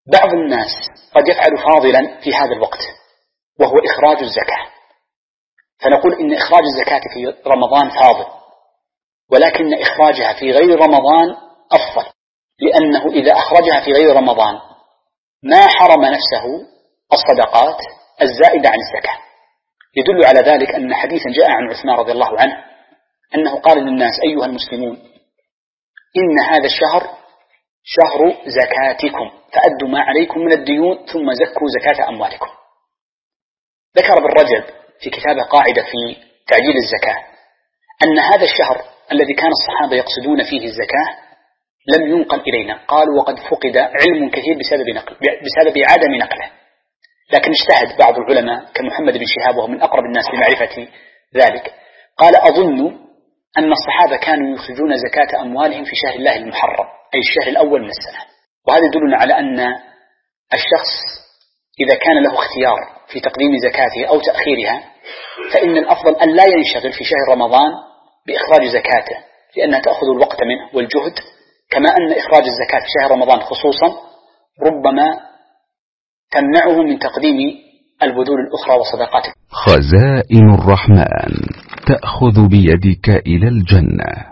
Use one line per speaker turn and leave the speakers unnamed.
بعض الناس قد يفعل فاضلا في هذا الوقت وهو إخراج الزكاة، فنقول إن إخراج الزكاة في رمضان فاضل، ولكن إخراجها في غير رمضان أفضل، لأنه إذا أخرجها في غير رمضان ما حرم نفسه الصدقات الزائدة عن الزكاة. يدل على ذلك أن حديثا جاء عن عثمان رضي الله عنه أنه قال للناس: أيها المسلمون، إن هذا الشهر شهر زكاتكم، فأدوا ما عليكم من الديون ثم زكوا زكاة أموالكم. ذكر ابن رجب في كتابه قاعدة في تعجيل الزكاة أن هذا الشهر الذي كان الصحابة يقصدون فيه الزكاة لم ينقل إلينا، قالوا وقد فقد علم كثير بسبب عدم نقله، لكن اجتهد بعض العلماء كمحمد بن شهاب وهو من أقرب الناس بمعرفة ذلك، قال: أظن أن الصحابة كانوا يخرجون زكاة أموالهم في شهر الله المحرم، أي الشهر الأول من السنة. وهذا يدلنا على أن الشخص إذا كان له اختيار في تقديم زكاته أو تأخيرها فإن الأفضل أن لا ينشغل في شهر رمضان بإخراج زكاته، لأنها تأخذ الوقت منه والجهد، كما أن إخراج الزكاة في شهر رمضان خصوصا ربما تمنعه من تقديم البذول الأخرى وصدقاته.
خزائن الرحمن تأخذ بيدك إلى الجنة.